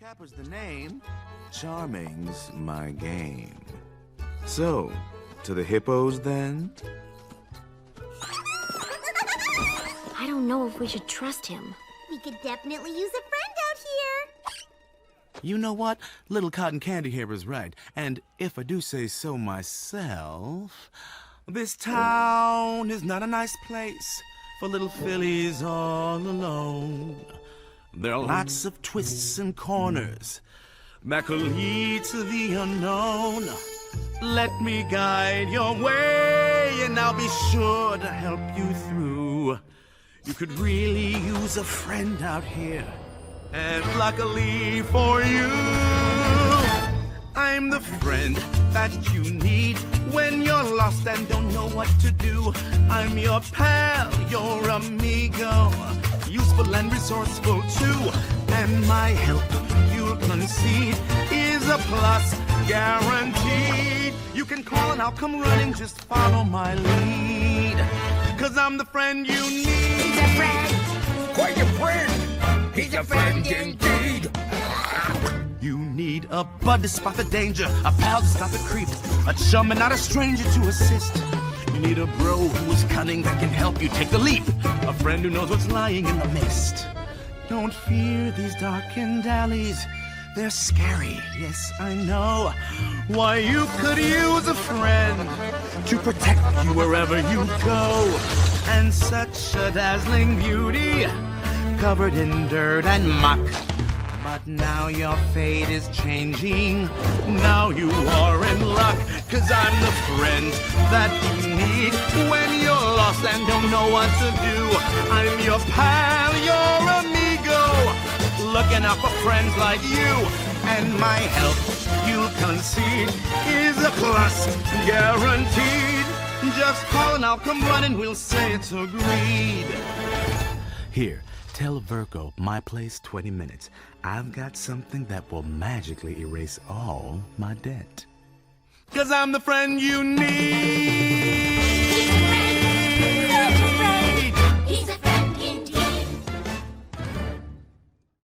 Capper's the name. Charming's my game. So, to the hippos then? I don't know if we should trust him. We could definitely use a friend out here. You know what? Little Cotton Candy here is right. And if I do say so myself, this town is not a nice place for little fillies all alone. There are lots of twists and corners that could lead to the unknown. Let me guide your way, and I'll be sure to help you through. You could really use a friend out here, and luckily for you, I'm the friend that you need when you're lost and don't know what to do. I'm your pal, your amigo, useful and resourceful too. And my help, you'll concede, is a plus guaranteed. You can call and I'll come running, just follow my lead. 'Cause I'm the friend you need. He's a friend. Quite a friend. He's a friend indeed. You need a bud to spot the danger, a pal to stop the creep, a chum and not a stranger to assist. You need a bro who is cunning that can help you take the leap, a friend who knows what's lying in the mist. Don't fear these darkened alleys, they're scary, yes I know. Why, you could use a friend to protect you wherever you go. And such a dazzling beauty, covered in dirt and muck. But now your fate is changing. Now you are in luck. 'Cause I'm the friend that you need when you're lost and don't know what to do. I'm your pal, your amigo, looking out for friends like you. And my help, you'll concede, is a plus guaranteed. Just call and I'll come running, we'll say it's agreed. Here, tell Virgo my place 20 minutes. I've got something that will magically erase all my debt. 'Cause I'm the friend you need.